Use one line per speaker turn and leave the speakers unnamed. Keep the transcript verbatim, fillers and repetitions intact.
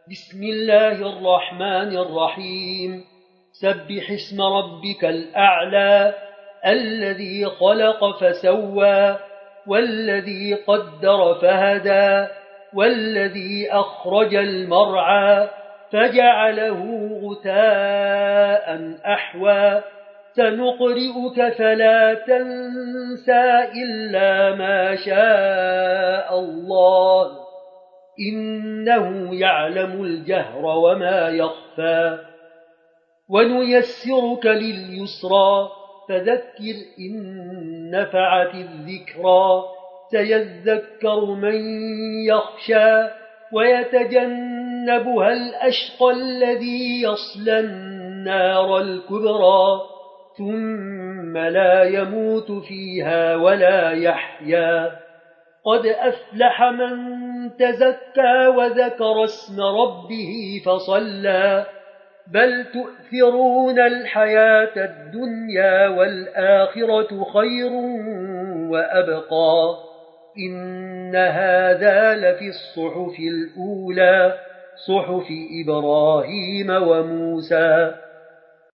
بسم الله الرحمن الرحيم سبح اسم ربك الأعلى الذي خلق فسوى والذي قدر فهدى والذي أخرج المرعى فجعله غثاء أحوى سنقرئك فلا تنسى إلا ما شاء الله إنه يعلم الجهر وما يخفى ونيسرك لليسرى فذكر إن نفعت الذكرى سيذكر من يخشى ويتجنبها الأشقى الذي يصلى النار الكبرى ثم لا يموت فيها ولا يحيا قد أفلح من تزكى وذكر اسم ربه فصلى بل تؤثرون الحياة الدنيا والآخرة خير وأبقى إن هذا لفي الصحف الأولى صحف إبراهيم وموسى